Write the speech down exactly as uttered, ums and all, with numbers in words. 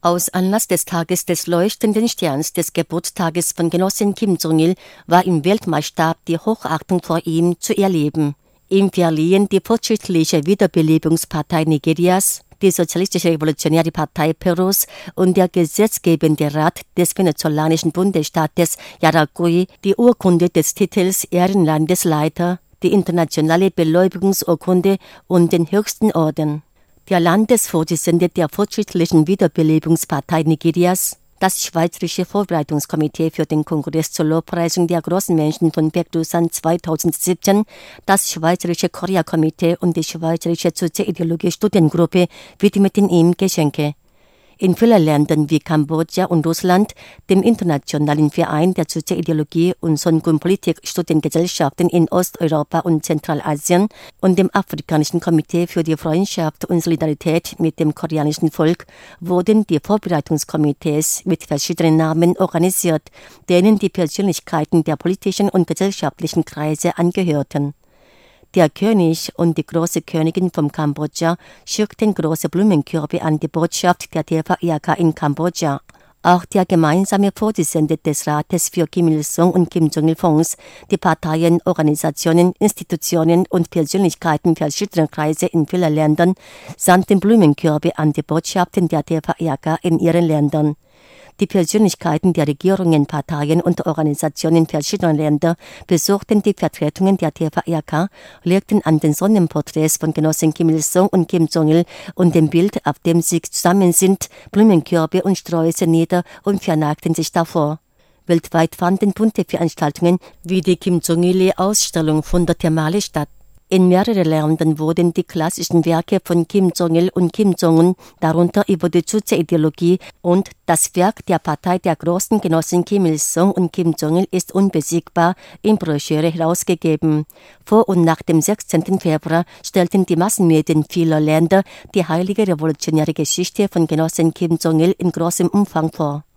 Aus Anlass des Tages des leuchtenden Sterns des Geburtstages von Genossin Kim Jong-il war im Weltmaßstab die Hochachtung vor ihm zu erleben. Ihm verliehen die Fortschrittliche Wiederbelebungspartei Nigerias, die Sozialistische Revolutionäre Partei Perus und der gesetzgebende Rat des venezolanischen Bundesstaates Yaracuy die Urkunde des Titels Ehrenlandesleiter, die internationale Beleumunggsurkunde und den höchsten Orden. Der Landesvorsitzende der Fortschrittlichen Wiederbelebungspartei Nigerias, das Schweizerische Vorbereitungskomitee für den Kongress zur Lobpreisung der großen Menschen von Baekdusan zweitausendsiebzehn, das Schweizerische Korea-Komitee und die Schweizerische Sozialideologie-Studiengruppe widmeten ihm Geschenke. In vielen Ländern wie Kambodscha und Russland, dem Internationalen Verein der Sozialideologie und Songun-Politik-Studiengesellschaften in Osteuropa und Zentralasien und dem Afrikanischen Komitee für die Freundschaft und Solidarität mit dem koreanischen Volk wurden die Vorbereitungskomitees mit verschiedenen Namen organisiert, denen die Persönlichkeiten der politischen und gesellschaftlichen Kreise angehörten. Der König und die große Königin von Kambodscha schickten große Blumenkörbe an die Botschaft der T V I K in Kambodscha. Auch der gemeinsame Vorsitzende des Rates für Kim Il-sung und Kim Jong-il-Fonds, die Parteien, Organisationen, Institutionen und Persönlichkeiten verschiedener Kreise in vielen Ländern sandten Blumenkörbe an die Botschaften der T V I K in ihren Ländern. Die Persönlichkeiten der Regierungen, Parteien und Organisationen verschiedener Länder besuchten die Vertretungen der T V I K, legten an den Sonnenporträts von Genossin Kim Il-sung und Kim Jong-il und dem Bild, auf dem sie zusammen sind, Blumenkörbe und Sträuße nieder und verneigten sich davor. Weltweit fanden bunte Veranstaltungen wie die Kim Jong-il-Ausstellung hunderte Male statt. In mehreren Ländern wurden die klassischen Werke von Kim Jong-il und Kim Jong-un, darunter über die Sozialideologie und das Werk der Partei der großen Genossen Kim Il-sung und Kim Jong-il ist unbesiegbar, in Broschüre herausgegeben. Vor und nach dem sechzehnten Februar stellten die Massenmedien vieler Länder die heilige revolutionäre Geschichte von Genossen Kim Jong-il in großem Umfang vor.